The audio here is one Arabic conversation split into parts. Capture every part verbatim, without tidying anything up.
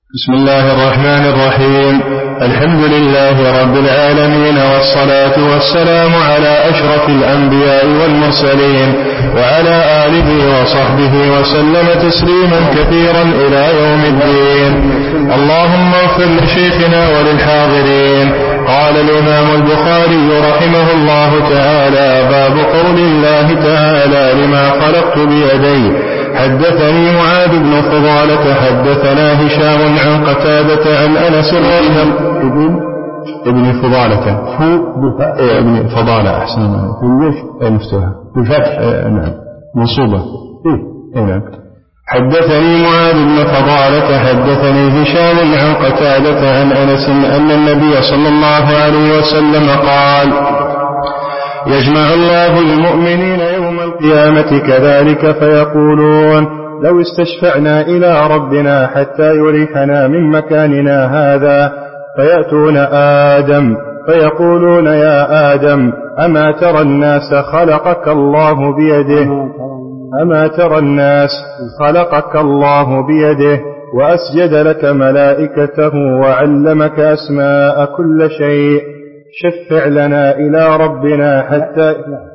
بسم الله الرحمن الرحيم. الحمد لله رب العالمين، والصلاة والسلام على أشرف الأنبياء والمرسلين وعلى آله وصحبه وسلم تسليما كثيرا إلى يوم الدين. اللهم اغفر لشيخنا وللحاضرين. قال الإمام البخاري رحمه الله تعالى: باب قول الله تعالى: لما خلقت بيدي. حدثني معاذ بن فضالة حدثنا هشام عن قتادة عن أنس رضي الله ابن فضالة ابن فضالة أحسن مفتوحة بالفتح نعم منصوبة نعم. حدثني معاذ بن فضالة حدثني هشام عن قتادة عن أنس أن النبي صلى الله عليه وسلم قال: يجمع الله المؤمنين يوم القيامة كذلك فيقولون: لو استشفعنا إلى ربنا حتى يريحنا من مكاننا هذا. فيأتون آدم فيقولون: يا آدم، أما ترى الناس خلقك الله بيده أما ترى الناس خلقك الله بيده وأسجد لك ملائكته وعلمك أسماء كل شيء، شفع لنا إلى ربنا حتى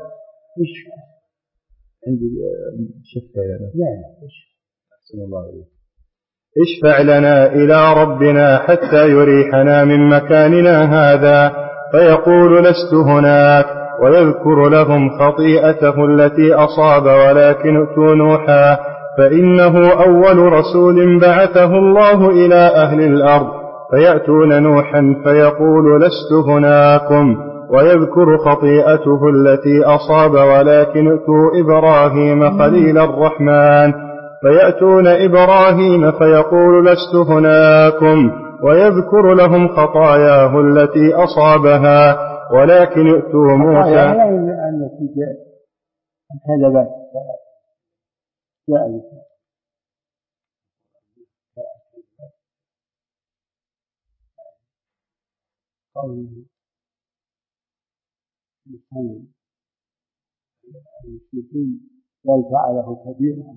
شفع لنا اشفع لنا إلى ربنا حتى يريحنا من مكاننا هذا. فيقول: لست هناك. ويذكر لهم خطيئته التي أصاب، ولكن ائتوا نوحا فإنه أول رسول بعثه الله إلى أهل الأرض. فيأتون نوحا فيقول: لست هناكم. ويذكر خطيئته التي أصاب، ولكن ائتوا إبراهيم خليل الرحمن. فيأتون إبراهيم فيقول: لست هناكم. ويذكر لهم خطاياه التي أصابها، ولكن ائتوا موسى. قوله المسلم المشركين بل فعله كبيرا،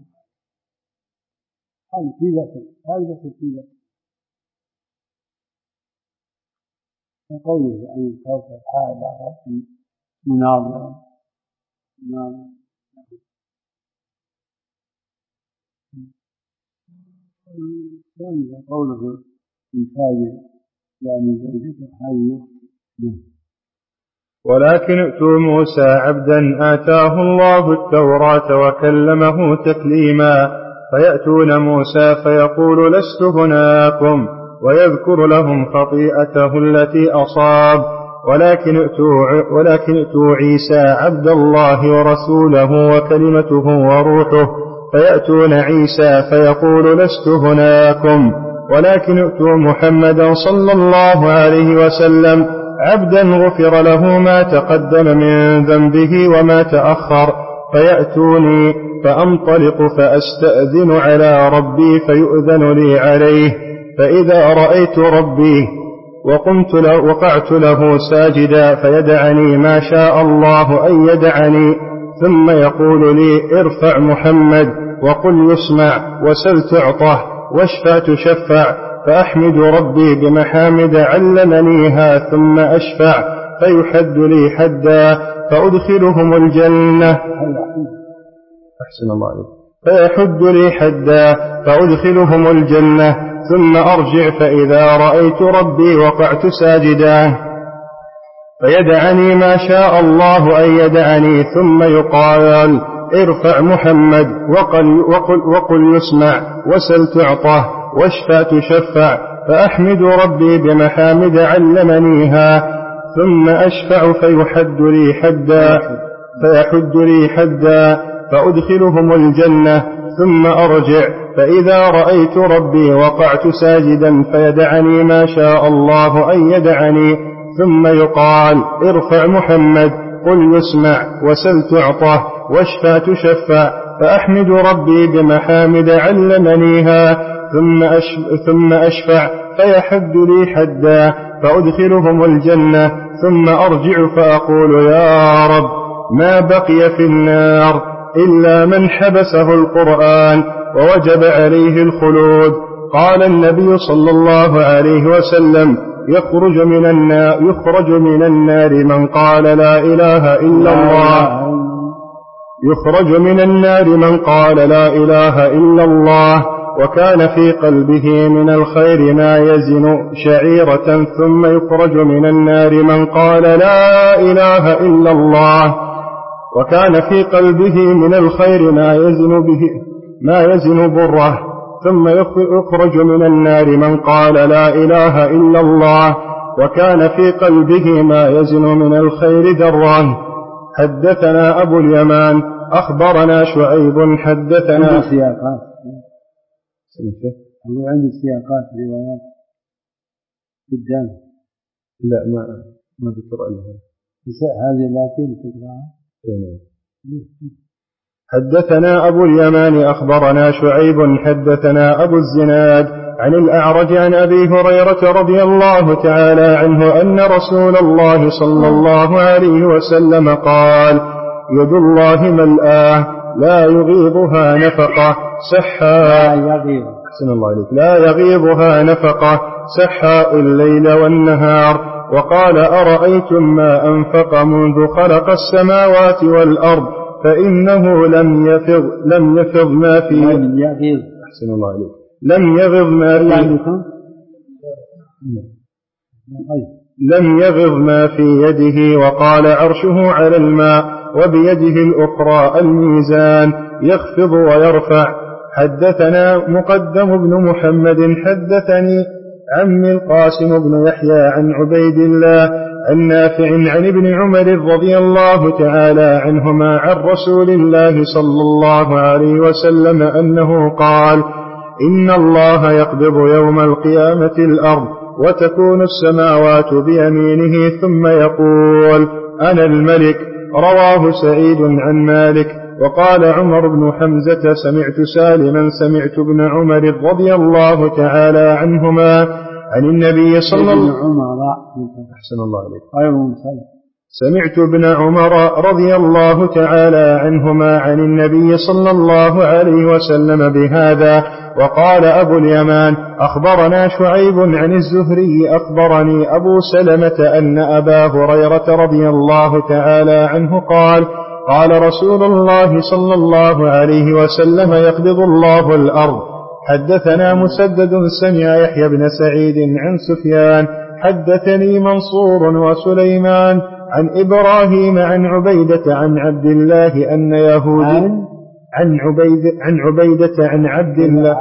هذا في ذاته هذا في ذاته. وقوله أن سوف تعالى ربي مناظرا مناظرا ثانيا قوله من فاجر يعني زوجته هذه. ولكن ائتوا موسى عبدا آتاه الله التوراة وكلمه تكليما. فيأتون موسى فيقول: لست هناكم. ويذكر لهم خطيئته التي أصاب، ولكن ائتوا ولكن ائتوا عيسى عبد الله ورسوله وكلمته وروحه. فيأتون عيسى فيقول: لست هناكم. ولكن ائتوا محمدا صلى الله عليه وسلم عبدا غفر له ما تقدم من ذنبه وما تأخر. فيأتوني فأنطلق فأستأذن على ربي فيؤذن لي عليه. فإذا رأيت ربي وقمت له وقعت له ساجدا فيدعني ما شاء الله أن يدعني، ثم يقول لي: ارفع محمد وقل يسمع وسل تعطه واشفع تشفع. فأحمد ربي بمحامد علمنيها، ثم أشفع فيحد لي حدا فأدخلهم الجنة. أحسن الله عليك. فيحد لي حدا فأدخلهم الجنة، ثم أرجع فإذا رأيت ربي وقعت ساجدا فيدعني ما شاء الله أن يدعني، ثم يقال: ارفع محمد وقل, وقل, وقل يسمع وسل تعطه واشفع تشفع. فأحمد ربي بمحامد علمنيها، ثم أشفع فيحد لي حدا فيحد لي حدا فأدخلهم الجنة، ثم أرجع فإذا رأيت ربي وقعت ساجدا فيدعني ما شاء الله أن يدعني، ثم يقال: ارفع محمد قل يسمع وسل تعطه واشفع تشفع. فأحمد ربي بمحامد علمنيها، ثم ثم أشفع فيحد لي حدا فأدخلهم الجنة، ثم أرجع فأقول: يا رب، ما بقي في النار إلا من حبسه القرآن ووجب عليه الخلود. قال النبي صلى الله عليه وسلم يخرج من النار, يخرج من النار من قال لا إله إلا الله يخرج من النار من قال لا إله إلا الله وكان في قلبه من الخير ما يزن شعيرة ثم يخرج من النار من قال لا إله إلا الله وكان في قلبه من الخير ما يزن به ما يزن بره ثم يخرج من النار من قال لا إله إلا الله وكان في قلبه ما يزن من الخير ذرة. حدثنا أبو اليمان أخبرنا شعيب حدثنا عندي سياقات أقول عندي سياقات روايات قدام لا ما ما ذكر لها هذه التي تقراها. حدثنا أبو اليمان أخبرنا شعيب حدثنا أبو الزناد عن الأعرج عن أبي هريرة رضي الله تعالى عنه أن رسول الله صلى الله عليه وسلم قال يد الله ملآه لا يغيضها نفقة سحاء أحسن الله عليك لا يغيضها نفقة سحاء الليل والنهار. وقال أرأيتم ما أنفق منذ خلق السماوات والأرض فإنه لم يفض لم يفض ما فيه أحسن الله عليك لم يغض ما فيه لم يغض ما في يده. وقال عرشه على الماء وبيده الأخرى الميزان يخفض ويرفع. حدثنا مقدم بن محمد حدثني عمي القاسم بن يحيى عن عبيد الله عن نافع عن ابن عمر رضي الله تعالى عنهما عن رسول الله صلى الله عليه وسلم أنه قال إن الله يقبض يوم القيامة الأرض وتكون السماوات بيمينه ثم يقول أنا الملك. رواه سعيد عن مالك. وقال عمر بن حمزة سمعت سالما سمعت ابن عمر رضي الله تعالى عنهما عن النبي صلى الله عليه وسلم أحسن الله عليك سمعت ابن عمر رضي الله تعالى عنهما عن النبي صلى الله عليه وسلم بهذا. وقال أبو اليمان أخبرنا شعيب عن الزهري أخبرني أبو سلمة أن أبا هريرة رضي الله تعالى عنه قال قال رسول الله صلى الله عليه وسلم يقبض الله الأرض. حدثنا مسدد سمع يحيى بن سعيد عن سفيان حدثني منصور وسليمان عن إبراهيم عن عبيدة عن عبد الله أن يهودي عن عبيدة عن عبيدة عن عبد الله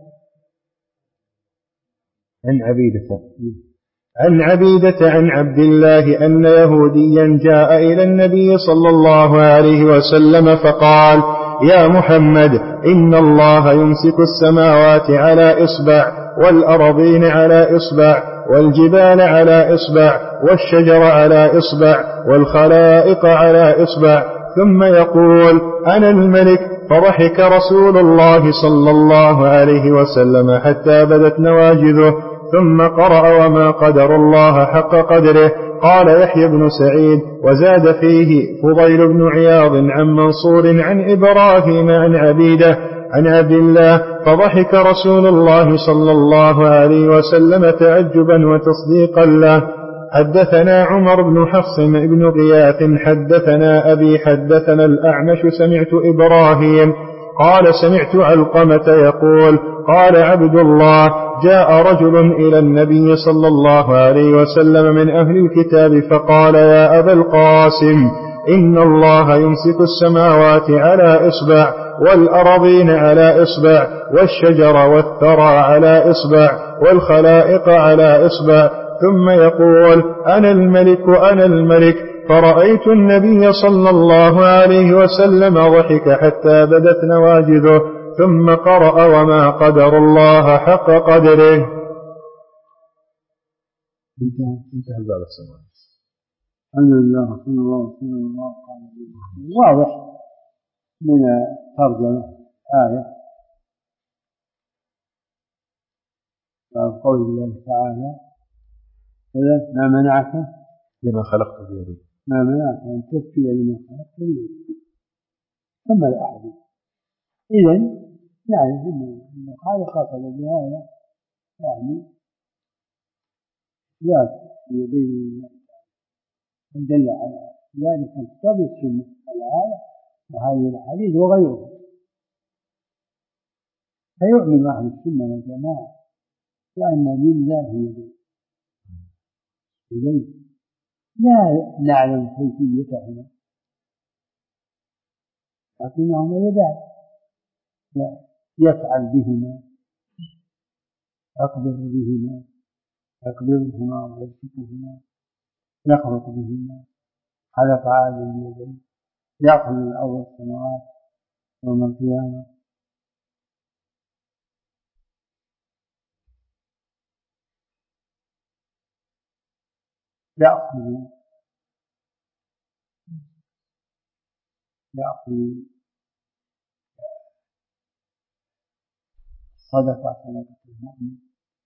عن عبيدة عن عبيدة عن عبد الله أن يهوديا جاء إلى النبي صلى الله عليه وسلم فقال يا محمد إن الله يمسك السماوات على إصبع والأرضين على إصبع والجبال على إصبع والشجر على إصبع والخلائق على إصبع ثم يقول أنا الملك. فضحك رسول الله صلى الله عليه وسلم حتى بدت نواجذه ثم قرأ وما قدر الله حق قدره. قال يحيى بن سعيد وزاد فيه فضيل بن عياض عن منصور عن إبراهيم عن عبيدة عن عبد الله. فضحك رسول الله صلى الله عليه وسلم تعجبا وتصديقا له. حدثنا عمر بن حفص بن غياث حدثنا أبي حدثنا الأعمش سمعت إبراهيم قال سمعت علقمة يقول قال عبد الله جاء رجل إلى النبي صلى الله عليه وسلم من أهل الكتاب فقال يا أبا القاسم إن الله يمسك السماوات على إصبع والأرضين على إصبع والشجر والثرى على إصبع والخلائق على إصبع ثم يقول أنا الملك أنا الملك. فرأيت النبي صلى الله عليه وسلم ضحك حتى بدت نواجذه ثم قرأ وما قدر الله حق قدره. انتهى الباب السماء. الحمد لله صلى الله وسلم الله عليه وسلم. واضح من ترجمة آية قول الله تعالى ما منعك لما خلقت بيدي ما منعك أن تسجد لما خلقت بيدي ثم الأحد. إذن نعرف أن الخالق قصد بهذا يعني ذات بيديه دل على ذلك الكتاب والسنة الآية وهذه الحديث وغيره. فيؤمن أهل السنة والجماعة لأن لله يدين إليه لا نعلم كيفيتهما لكنهما يدان يفعل بهما يقدر بهما يقدرهما ويمسكهما يخلق بهما خلق هذه اليدين يأخذ من أول السماوات يوم القيامة يأخذ يأخذ صدقة صدقة المؤمن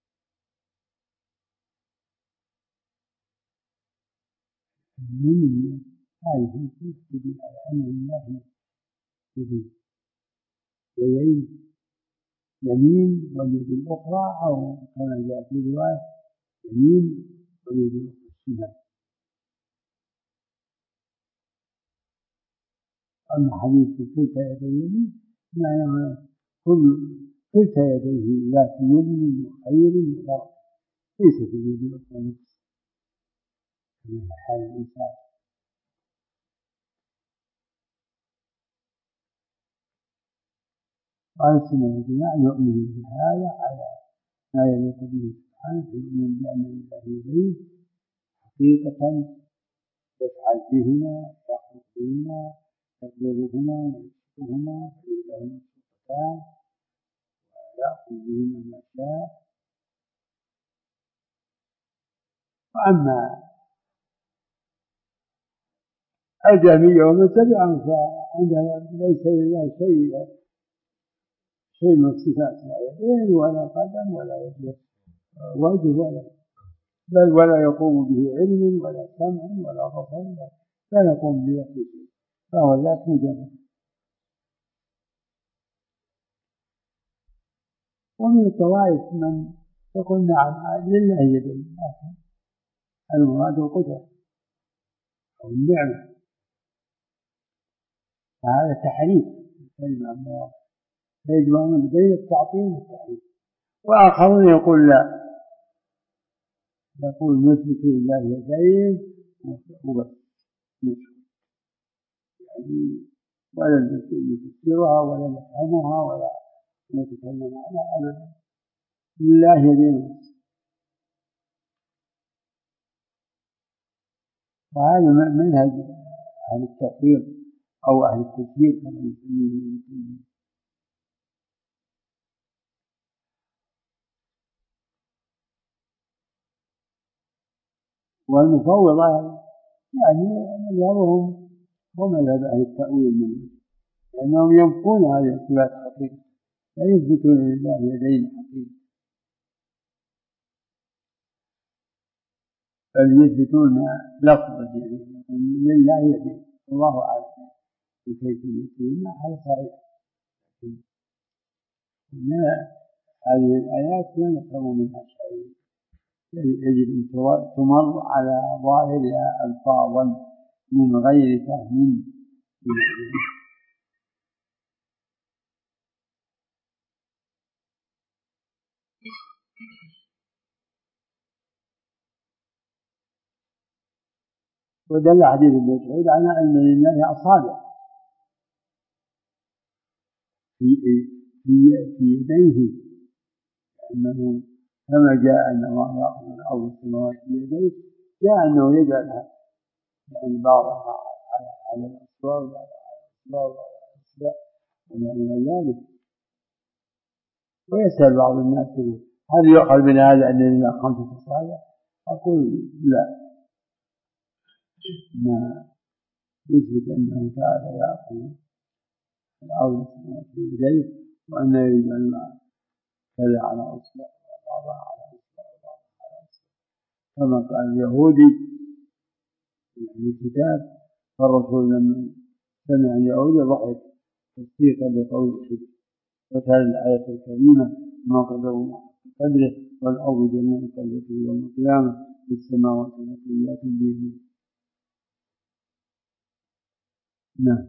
من هذه تدل على أن الله يدين يدين يمين واليد الأخرى أو كما جاء في رواية يمين واليد الأخرى الشمال. أما حديث كلتا يدي يمين معناه كل كلتا يديه ذات يمن وخير وضرب ليس في اليد الأخرى نقص من حال الإنسان. قال السنة والجماعة يؤمن بهذا على ما يليق به سبحانه يؤمن بأن الله يدين حقيقة يفعل بهما يخلق بهما يقبضهما ويمسكهما فيدهما السلطتان ويأخذ بهما ما شاء. وأما الجميع ومن تبعهم فعندما ليس لله شيء شيء من الصفات لا يدين ولا قدم ولا وجه وجه ولا بل ولا يقوم به علم ولا سمع ولا بصر لا يقوم به شيء فهو ذات مجرد. ومن الطوائف من يقول نعم لله يدين لكن المراد القدرة أو النعمة فهذا تحريف الكلمة الله فيجمعون بين التعطيل والتحريف. وآخرون يقول لا يقول نثبت لله يدين وبس يعني ولا نفسرها ولا نفهمها ولا نتكلم عنها أبدا لله يدين. وهذا منهج أهل التفويض أو أهل التكبير كما يسميه المسلمين. والمفوضة يعني مذهبهم هو مذهب أهل التأويل منهم لأنهم ينفون هذه الصفات حقيقة لا يثبتون لله يدين حقيقة بل يثبتون لفظة يدين لله يدين الله أعلم بكيفيتهما هذا صحيح. هذه الآيات لا نفهم منها شيء يجب أن تمر على ظاهرها ألفاظا من غير فهم. ودل حديث ابن مسعود على أن لله أصابع في في في يديه لأنه كما جاء أن الله يأخذ من أرض السماوات بيديه جاء أنه يجعلها يعني بعضها على الأصبع وبعضها على الأصبع والأصبع وما إلى ذلك. ويسأل بعض الناس هل يؤخذ من هذا أن لله خمسة أصابع؟ أقول لا ما يثبت أنه تعالى يأخذ الأرض السماوات بيديه وأن يجعل كذا على أصبع وبعضها على أصبع وبعضها على أصبع كما قال اليهودي في الكتاب. فالرسول لما سمع اليهودي ضحك تصديقا لقول الحديث وتلا الآية الكريمة ما قدروا قدره والأرض جميعا قبضته يوم القيامة والسماوات مطويات بيمينه. نعم.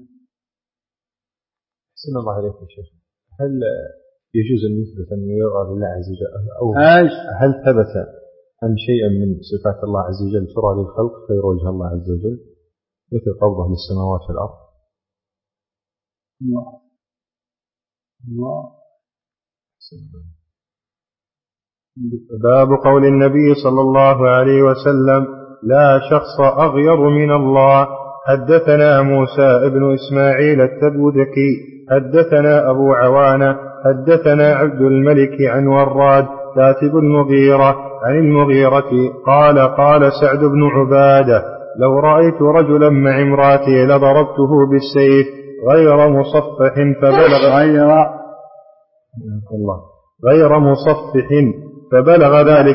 أحسن الله عليك يا شيخ، هل يجوز أن يثبت أن يرى لله عز وجل، أو هل ثبت أن شيئا من صفات الله عز وجل ترى للخلق غير وجه الله عز وجل مثل قبضه للسماوات في الأرض؟ الله الله. باب قول النبي صلى الله عليه وسلم: لا شخص أغير من الله. حدثنا موسى ابن إسماعيل التبوذكي حدثنا أبو عوانة حدثنا عبد الملك عن وراد كاتب المغيرة عن المغيرة قال: قال سعد بن عبادة: لو رأيت رجلا مع امرأته لضربته بالسيف غير مصفح فبلغ غير الله غير مصفح فبلغ ذلك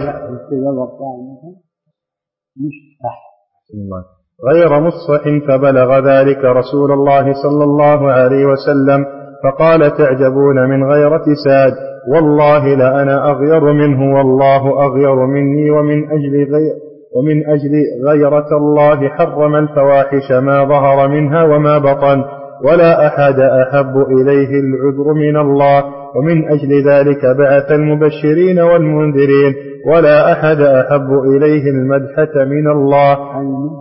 غير مصفح فبلغ ذلك رسول الله صلى الله عليه وسلم فقال: تعجبون من غيرة سعد، والله لأنا أغير منه والله أغير مني، ومن أجل غير ومن أجل غيرة الله حرم الفواحش ما ظهر منها وما بطن، ولا أحد أحب إليه العذر من الله، ومن أجل ذلك بعث المبشرين والمنذرين، ولا أحد أحب إليه المدحة من الله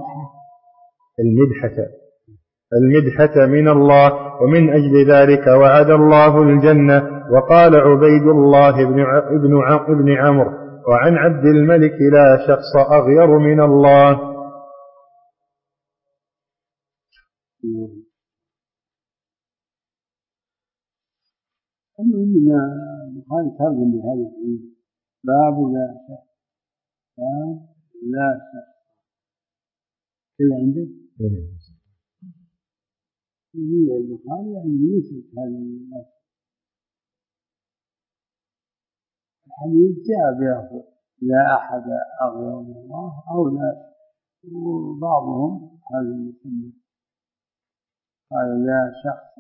المدحة المدحة من الله، ومن أجل ذلك وعد الله الجنة. وقال عبيد الله بن ابن ابن عمرو: وعن عبد الملك: لا شخص أغير من الله. أمنا البخاري ترجم بهذا الحديث: باب لا شخص، باب لا شخص. كله عندك؟ يجي البخاري عندي يثبت هذا النص. الحديث جاء بلفظ لا أحد أغير من الله أو لا، وبعضهم هذا المسمى قال: لا شخص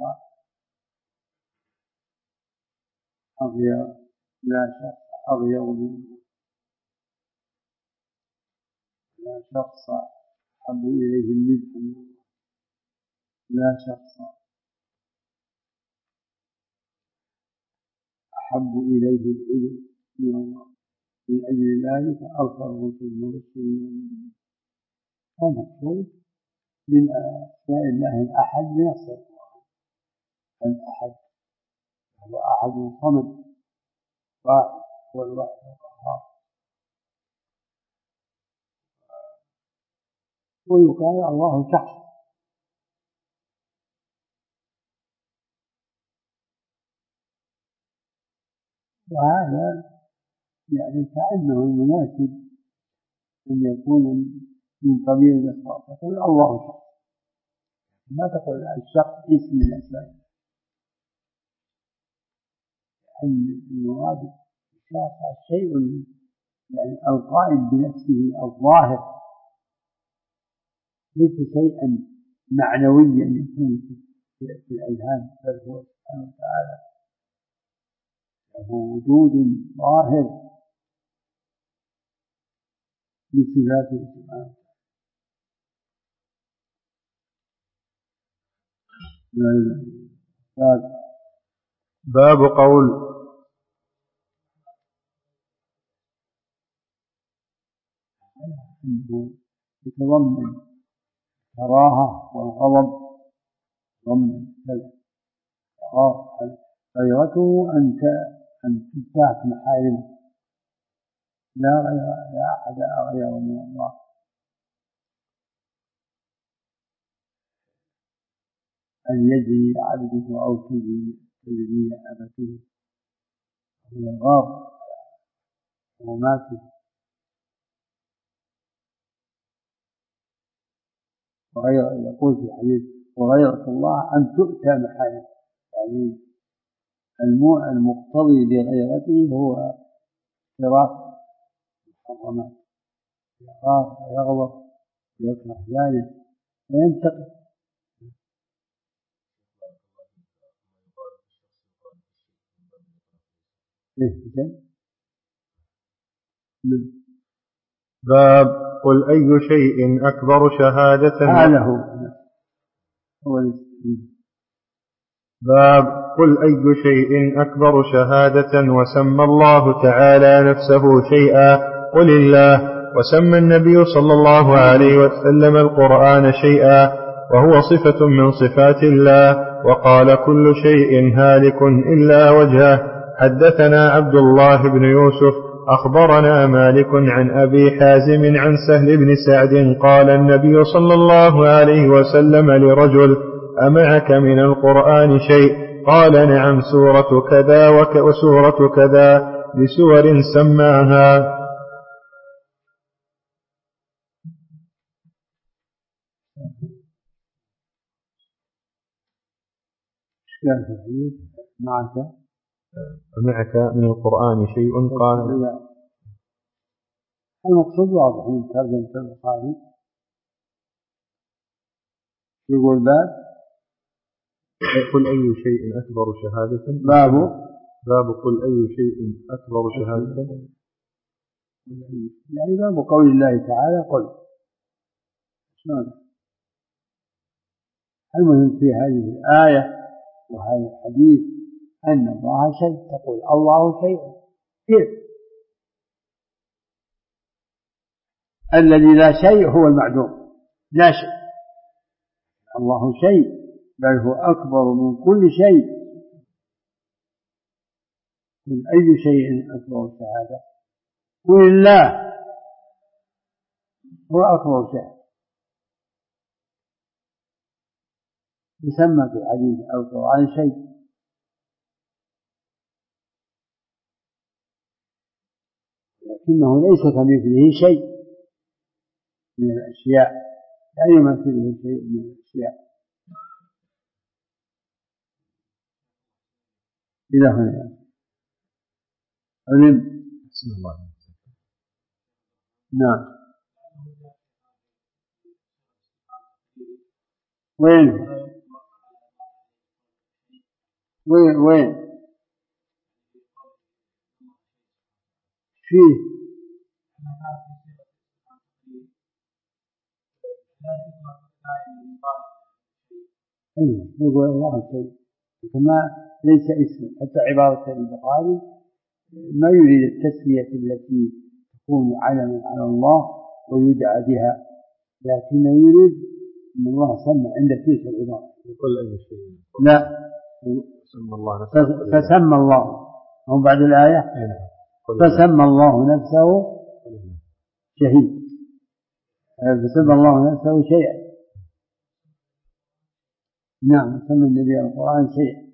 أغير، لا شخص أغير من الله، لا شخص أحب إليه المدح من الله، لا شخص أحب إليه العذر من الله، من أجل ذلك أرسله في المبشرين. المقصود من أسماء الله الأحد من الصفات الأحد، هو أحد صمد واحد، هو الواحد القهار. ويقال الله شخص، وهذا يعني كأنه المناسب أن يكون من قبيل الإخلاص، تقول الله شخص، ما تقول الشخص اسم من الأسماء، أن المراد الشخص شيء يعني القائم بنفسه الظاهر، ليس شيئا معنويا يكون في الأذهان، بل هو سبحانه وتعالى له وجود ظاهر بصفاته سبحانه. باب قول أنه يتضمن كراهة والغضب، ضمن غيرته أن أن تنتهك محارمه، لا غير لا أحد أغير من الله. أن يجري عبده أو تجري أمته أو يغار حرماته. وغير يقول في الحديث: وغيرة الله أن تؤتى محارمه، يعني المقتضي لغيرته هو اقتراف الحرمات، يخاف ويغضب ويكره ذلك وينتقم. باب قل أي شيء أكبر شهادة. هذا هو هو باب قل أي شيء أكبر شهادة. وسمى الله تعالى نفسه شيئا قل الله، وسمى النبي صلى الله عليه وسلم القرآن شيئا وهو صفة من صفات الله، وقال كل شيء هالك إلا وجهه. حدثنا عبد الله بن يوسف أخبرنا مالك عن أبي حازم عن سهل بن سعد قال النبي صلى الله عليه وسلم لرجل أمعك من القرآن شيء؟ قال نعم، سورة كذا وسورة كذا، بسور سماها. معك أمعك من القرآن شيء؟ قال المقصود واضح من ترجمة البخاري. يقول باب قل أي شيء أكبر شهادة. باب باب قل أي شيء أكبر شهادة، يعني باب قول الله تعالى قل. المهم في هذه الآية وهذا الحديث أن الله شيء، تقول الله شيء، كيف؟ الذي لا شيء هو المعدوم، لا شيء. الله شيء، بل هو أكبر من كل شيء. من أي شيء أكبر شهادة؟ قل الله هو أكبر شيء. يسمى في الحديث القرآن شيء. لكنه ليس كمثله شيء من الأشياء، لا يمثله شيء من الأشياء. إلى هنا علم. بسم الله. نعم. وين وين وين فيه أيه يقول الله شيء، كما ليس اسم. حتى عبارة البخاري ما يريد التسمية التي تكون علما على الله ويدعى بها، لكنه يريد أن الله سمى عند تلك العبارة. كل أي شيء. لا، سمى الله فسمى الله هم بعد الآية فسمى الله نفسه شهيد، فسمى الله نفسه شيئا. نعم، سمى النبي القرآن شيئا،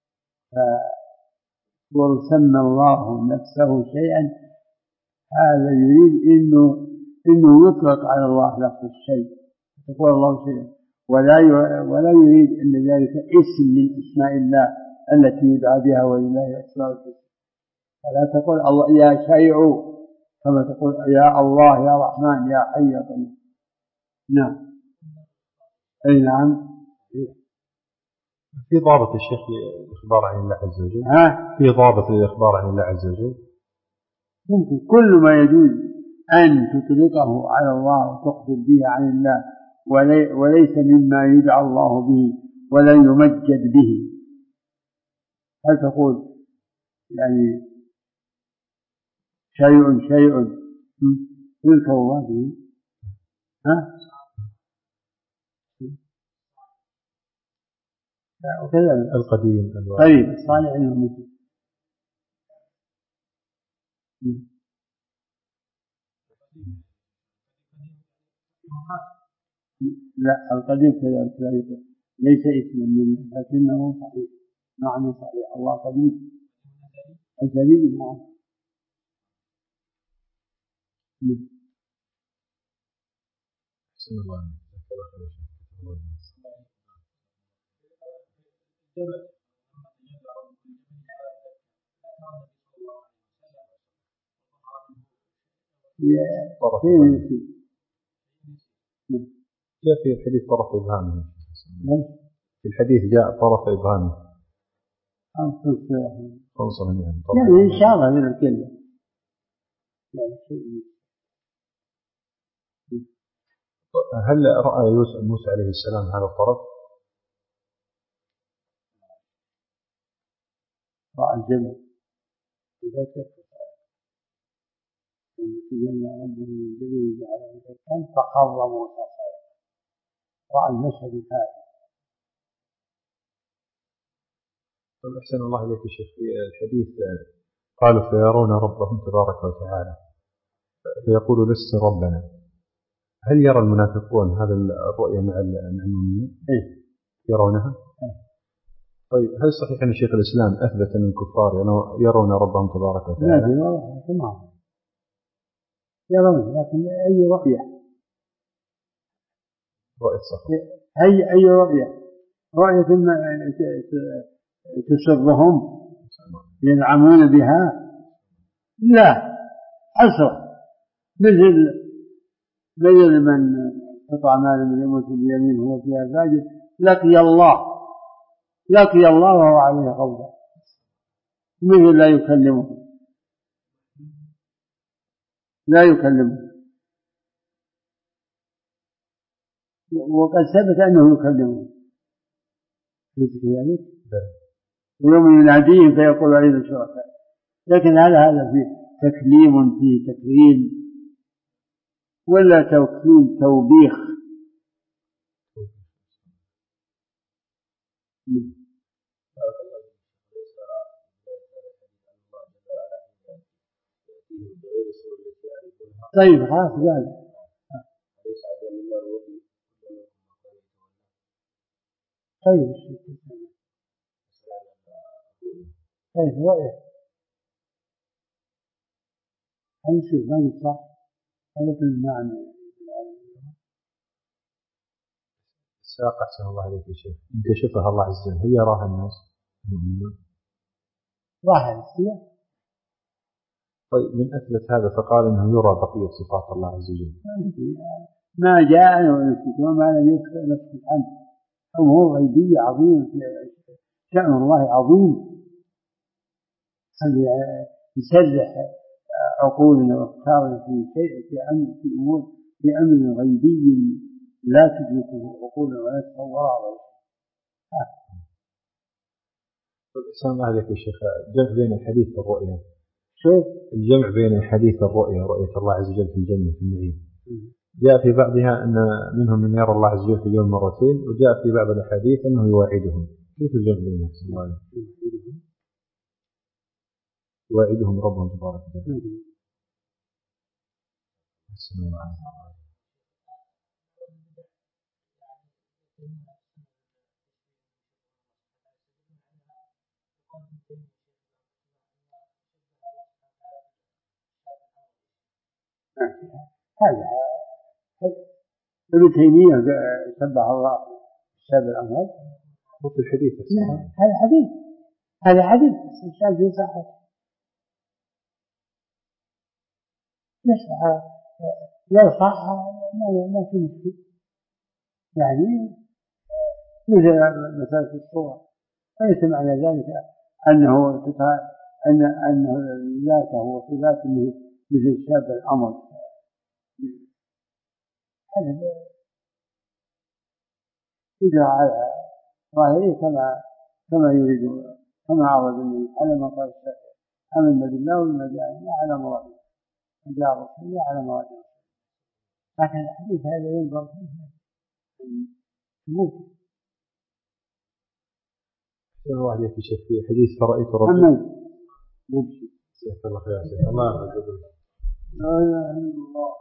وسمى الله نفسه شيئا. هذا يريد إنه إنه يطلق على الله لفظ الشيء، تقول الله شيئا، ولا ولا يريد أن ذلك اسم من أسماء الله التي يدعى بها ولله الأسماء الحسنى. فلا تقول الله يا شيء كما تقول يا الله يا رحمن يا حي يا قيوم. نعم. أي نعم. في ضابط الشيخ للإخبار عن الله عز وجل؟ ها؟ في ضابط للإخبار عن الله عز وجل؟ ممكن كل ما يجوز أن تطلقه على الله وتخبر به عن الله ولي وليس مما يدعى الله به ولا يمجد به. هل تقول يعني شيء شيء يذكر الله به؟ ها؟ وكذا القديم قريب الصالح إنه مثل. لا، القديم كذلك ليس اسما منه لكنه صحيح، معنى صحيح. الله قديم الجليل. نعم. بسم الله. جاء في الحديث طرف إبهامه. في الحديث جاء طرف إبهامه. يعني إن شاء الله من الكلمة يعني شيء. هل رأى موسى عليه السلام هذا الطرف؟ رأى الجبل إذا كفر لما تجلى ربه من الجبل جعله دكا فخر موسى صعقا. رأى المشهد الثاني. طيب أحسن الله إليك يا شيخ. في الحديث قالوا فيرون ربهم تبارك وتعالى فيقول لست ربنا. هل يرى المنافقون هذا الرؤية مع المؤمنين؟ إيه يرونها؟ إيه. طيب هل صحيح أن شيخ الإسلام أثبت أن الكفار يرون ربهم تبارك وتعالى؟ لا تمام يرون، لكن أي رؤية؟ رؤية صفر. أي أي رؤية؟ رؤية تسرهم ينعمون بها؟ لا، أسر مثل مثل من قطع مال من يموت باليمين هو فيها فاجر لقي الله لقي الله وهو عليه غضبان مثل لا يكلمه لا يكلمه وقد ثبت أنه يكلمه ليس كذلك؟ ويوم يناديهم فيقول أين الشركاء. لكن هذا هذا فيه تكليم فيه تكريم ولا توكيل توبيخ؟ طيب خلاص قال طيب طيب رأيه هل يصير ما يصح هذا المعنى الساق. أحسن الله عليك يا شيخ. إن كشفها الله عز وجل هل يراها الناس المؤمنون؟ ظاهر السياق. طيب من أثبت هذا فقال أنه يرى بقية صفات الله عز وجل؟ ما جاء وما لم يسكت عنه. أمور غيبية عظيمة، شأن الله عظيم يسرح عقولنا وأفكارنا في شيء في أمر في أمور في أمر غيبي لا تدركه عقولنا ولا تصورها. طيب أحسن الله عليك يا شيخ. الجمع بين الحديث والرؤيا. شوف الجمع بين الحديث والرؤيا، رؤية الله عز وجل في الجنة في النعيم، جاء في بعضها أن منهم من يرى الله عز وجل في اليوم مرتين، وجاء في بعض الأحاديث أنه يواعدهم. كيف الجمع بينهم؟ أحسن الله عليك. يواعدهم ربهم تبارك وتعالى. أحسن الله عليك. هذا ابن تيمية شبه الله الشاب الأموات وفي الحديث هذا حديث هذا حديث الشاب في صحة يصح لو صح ما في مشكلة يعني مثل مسألة الصور. ليس معنى ذلك أنه أن أنه ذاته وصفاته مثل الشاب الأمر. هذا إذا على ظاهره كما كما يريد كما عرض النبي على ما قال الشافعي آمنا بالله وما جاء لا على مراده جاء الرسول لا على مراده. لكن الحديث هذا ينظر فيه ممكن. الله عليك يا شيخ. في حديث فرأيت ربي محمد مبشر الله خير. الله يحفظك. لا إله إلا الله.